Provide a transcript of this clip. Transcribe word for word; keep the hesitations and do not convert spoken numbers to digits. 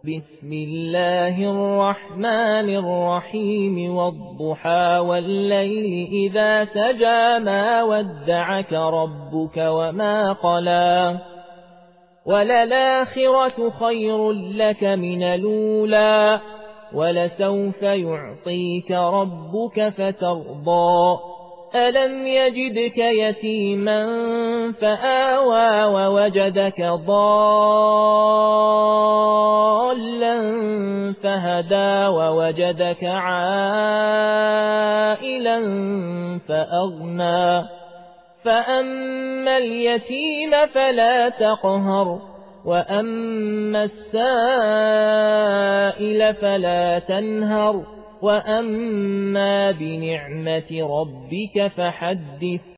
بسم الله الرحمن الرحيم والضحى والليل إذا سجى ما ودعك ربك وما قلى وللآخرة خير لك من الأولى ولسوف يعطيك ربك فترضى ألم يجدك يتيما فآوى ووجدك ضالا فهدى ووجدك عائلا فأغنى فأما اليتيم فلا تقهر وأما السائل فلا تنهر وأما بنعمة ربك فحدث